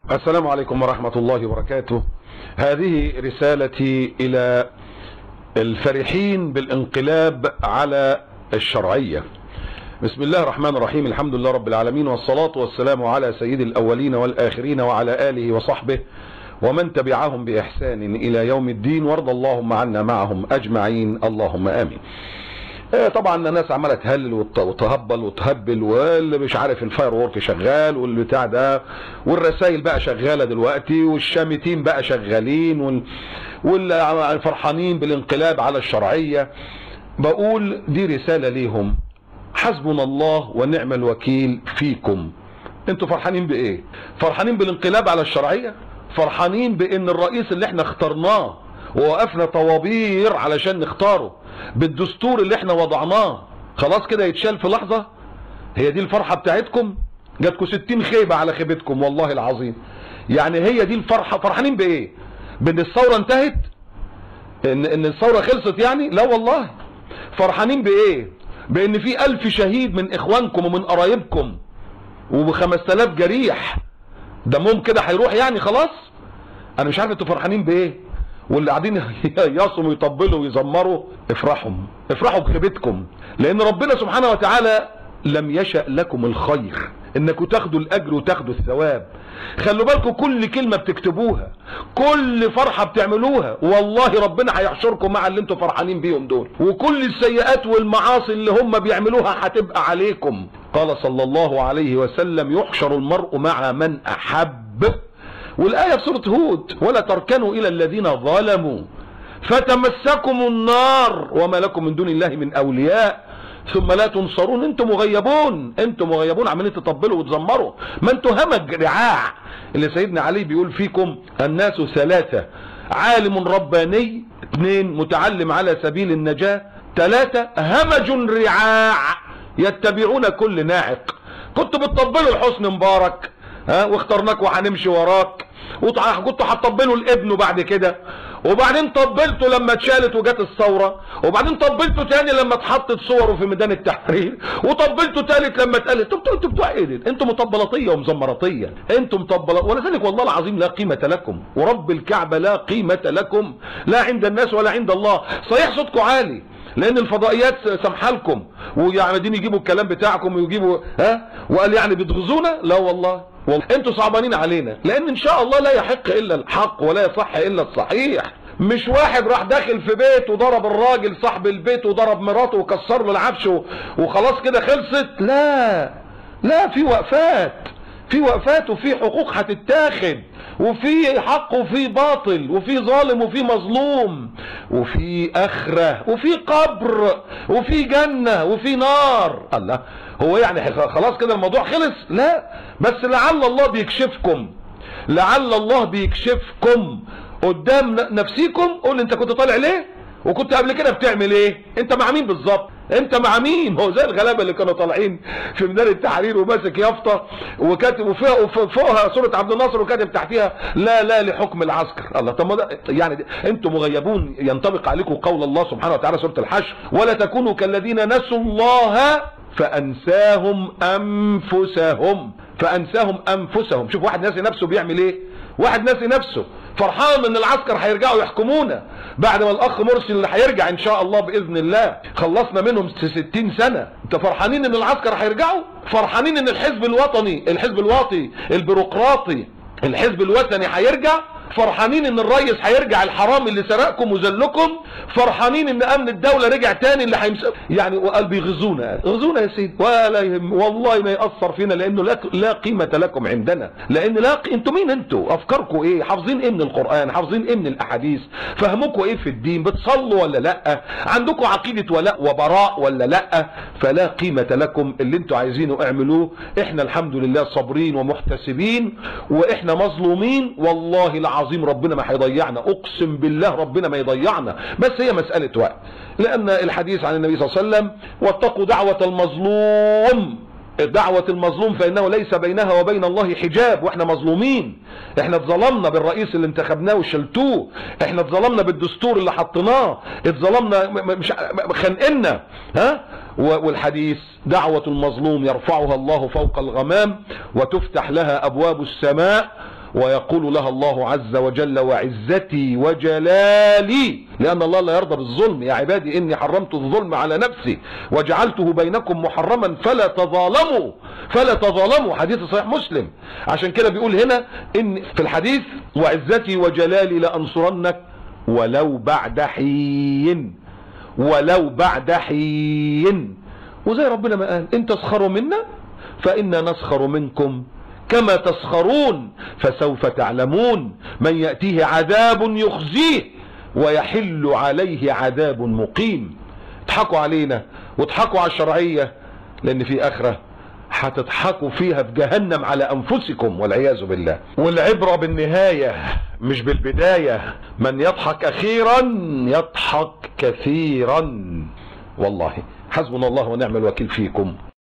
السلام عليكم ورحمة الله وبركاته. هذه رسالتي إلى الفرحين بالانقلاب على الشرعية. بسم الله الرحمن الرحيم، الحمد لله رب العالمين، والصلاة والسلام على سيد الأولين والآخرين وعلى آله وصحبه ومن تبعهم بإحسان إلى يوم الدين، وارض اللهم عنا معهم أجمعين، اللهم آمين. طبعا الناس عماله تهلل وتهبل وتهبل، واللي مش عارف الفاير وورك شغال والبتاع ده، والرسائل بقى شغاله دلوقتي، والشامتين بقى شغالين، والفرحانين بالانقلاب على الشرعيه. بقول دي رساله ليهم، حسبنا الله ونعم الوكيل فيكم. انتوا فرحانين بايه؟ فرحانين بالانقلاب على الشرعيه؟ فرحانين بان الرئيس اللي احنا اخترناه ووقفنا طوابير علشان نختاره بالدستور اللي احنا وضعناه خلاص كده يتشال في لحظة؟ هي دي الفرحة بتاعتكم؟ جاتكم 60 خيبة على خيبتكم والله العظيم. يعني هي دي الفرحة؟ فرحانين بايه؟ بان الثورة انتهت؟ ان الثورة خلصت يعني؟ لا والله. فرحانين بايه؟ بان في 1000 شهيد من اخوانكم ومن قرايبكم و5000 جريح دمهم كده هيروح يعني خلاص؟ انا مش عارف انتوا فرحانين بايه؟ واللي قاعدين يصموا ويطبلوا ويزمروا، افرحوا بخيبتكم، لان ربنا سبحانه وتعالى لم يشأ لكم الخير انكم تاخدوا الاجر وتاخدوا الثواب. خلوا بالكم كل كلمة بتكتبوها، كل فرحة بتعملوها، والله ربنا هيحشركم مع اللي انتوا فرحانين بيهم دول، وكل السيئات والمعاصي اللي هم بيعملوها هتبقى عليكم. قال صلى الله عليه وسلم: يحشر المرء مع من احب. والآية في سورة هود: ولا تركنوا إلى الذين ظلموا فتمسكم النار وما لكم من دون الله من أولياء ثم لا تنصرون. انتم مغيبون عمالين تطبلوا وتزمروا، ما انتم همج رعاع. اللي سيدنا علي بيقول فيكم: الناس ثلاثة، عالم رباني، 2 متعلم على سبيل النجاة، 3 همج رعاع يتبعون كل ناعق. كنتوا بتطبلوا لحسني مبارك واخترناك وهنمشي وراك، وكنتوا هتطبلوا لابنه بعد كده، وبعدين طبلتوا لما اتشالت وجت الثوره، وبعدين طبلتوا تاني لما اتحطت صوره في ميدان التحرير، وطبلتوا تالت لما اتقالت. انتوا بتوع ايه دي؟ انتوا مطبلطيه ومزمرطيه، انتوا مطبلط. ولذلك والله العظيم لا قيمه لكم، ورب الكعبه لا قيمه لكم، لا عند الناس ولا عند الله. صحيح صوتكم عالي لان الفضائيات سامحه لكم، وقاعدين يجيبوا الكلام بتاعكم ويجيبوا وقال يعني بتغزونا. لا والله انتوا صعبانين علينا، لان ان شاء الله لا يحق الا الحق ولا يصح الا الصحيح. مش واحد راح داخل في بيت وضرب الراجل صاحب البيت وضرب مراته وكسر له العفش وخلاص كده خلصت. لا، في وقفات وفي حقوق هتتاخد، وفي حق وفي باطل، وفي ظالم وفي مظلوم، وفي اخره وفي قبر وفي جنة وفي نار. الله، هو يعني خلاص كده الموضوع خلص؟ لا، بس لعل الله بيكشفكم قدام نفسيكم. قول انت كنت طالع ليه؟ وكنت قبل كده بتعمل ايه؟ انت مع مين بالظبط؟ انت مع مين؟ هو زي الغلابه اللي كانوا طالعين في ميدان التحرير وماسك يافطه وكاتب وفوقها صوره عبد الناصر وكاتب تحتها لا لحكم العسكر. الله، طب ما يعني انتم مغيبون. ينطبق عليكم قول الله سبحانه وتعالى سوره الحشر: ولا تكونوا كالذين نسوا الله فانساهم انفسهم. شوف واحد ناسي نفسه بيعمل ايه؟ واحد ناسي نفسه فرحان ان العسكر هيرجعوا يحكمونا بعد ما الاخ مرسي اللي هيرجع ان شاء الله باذن الله خلصنا منهم 60 سنه. انت فرحانين ان العسكر هيرجعوا؟ فرحانين ان الحزب الواطي البيروقراطي الحزب الوثني هيرجع؟ فرحانين ان الرئيس هيرجع الحرامي اللي سرقكم وذلكم؟ فرحانين ان امن الدوله رجع تاني اللي هيمسك يعني؟ وقال بيغزونا يا سيدي، ولا والله ما ياثر فينا، لانه لا قيمه لكم عندنا، لان انتوا مين؟ انتوا افكاركم ايه؟ حافظين ايه من القران؟ حافظين ايه من الاحاديث؟ فهمكم ايه في الدين؟ بتصلوا ولا لا؟ عندكم عقيده ولا وبراء ولا لا؟ فلا قيمه لكم. اللي انتوا عايزينه اعملوه. احنا الحمد لله صابرين ومحتسبين، واحنا مظلومين والله العظيم ربنا ما هيضيعنا، اقسم بالله ربنا ما يضيعنا، بس هي مسألة وقت. لان الحديث عن النبي صلى الله عليه وسلم: واتقوا دعوة المظلوم فانه ليس بينها وبين الله حجاب. واحنا مظلومين، احنا اتظلمنا بالرئيس اللي انتخبناه وشلتوه، احنا اتظلمنا بالدستور اللي حطيناه، اتظلمنا مش خانقنا والحديث: دعوة المظلوم يرفعها الله فوق الغمام وتفتح لها ابواب السماء ويقول لها الله عز وجل وعزتي وجلالي، لأن الله لا يرضى بالظلم. يا عبادي إني حرمت الظلم على نفسي وجعلته بينكم محرما فلا تظالموا، فلا تظالموا، حديث صحيح مسلم. عشان كده بيقول هنا إن في الحديث وعزتي وجلالي لأنصرنك ولو بعد حين، ولو بعد حين. وزي ربنا ما قال إن تسخروا منا فإنا نسخر منكم كما تسخرون فسوف تعلمون من يأتيه عذاب يخزيه ويحل عليه عذاب مقيم. اضحكوا علينا واضحكوا على الشرعية، لأن في آخرة هتضحكوا فيها في جهنم على أنفسكم والعياذ بالله. والعبرة بالنهاية مش بالبداية. من يضحك أخيرا يضحك كثيرا. والله حسبنا الله ونعم الوكيل فيكم.